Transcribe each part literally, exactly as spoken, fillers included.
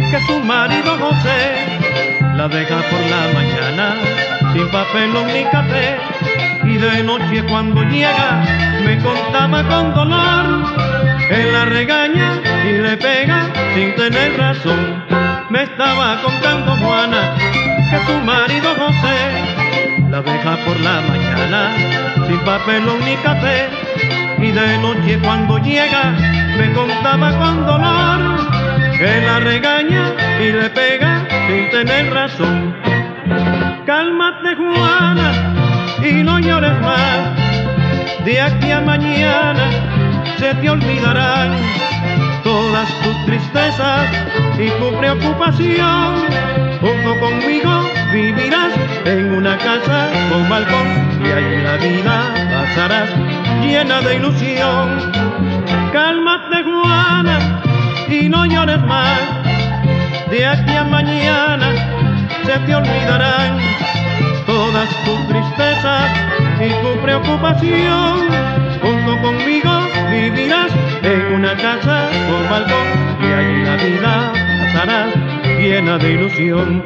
que su marido José la deja por la mañana sin papelón ni café, y de noche cuando llega me contaba con dolor, él la regaña y le pega sin tener razón. Me estaba contando Juana que su marido José la deja por la mañana sin papelón ni café, y de noche cuando llega me contaba con dolor, que la regaña y le pega sin tener razón. Cálmate Juana y no llores más, de aquí a mañana se te olvidarán todas tus tristezas y tu preocupación. Junto conmigo vivirás en una casa con balcón, y allí la vida pasarás llena de ilusión. Cálmate Juana y no llores más, de aquí a mañana se te olvidarán todas tus tristezas y tu preocupación. Junto conmigo vivirás en una casa con balcón, y allí la vida pasarás llena de ilusión.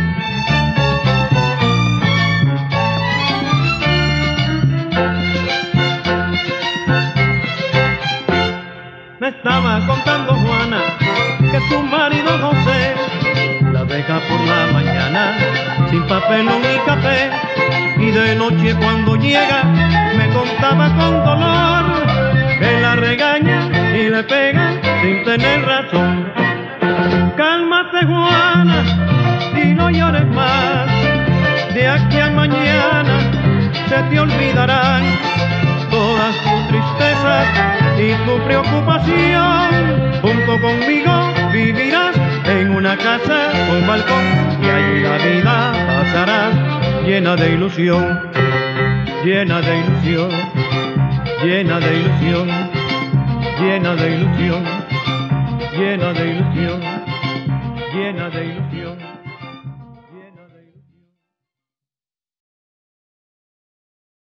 Me estaba contando Juana que su marido José la deja por la mañana sin papelón ni café, y de noche cuando llega me contaba con dolor, que la regaña y le pega sin tener razón. Cálmate Juana y no llores más, de aquí a mañana se te olvidarán todas tus tristezas y tu preocupación. Junto conmigo vivirás en una casa con balcón, y allí la vida pasarás llena de ilusión, llena de ilusión, llena de ilusión, llena de ilusión, llena de ilusión, llena de ilusión.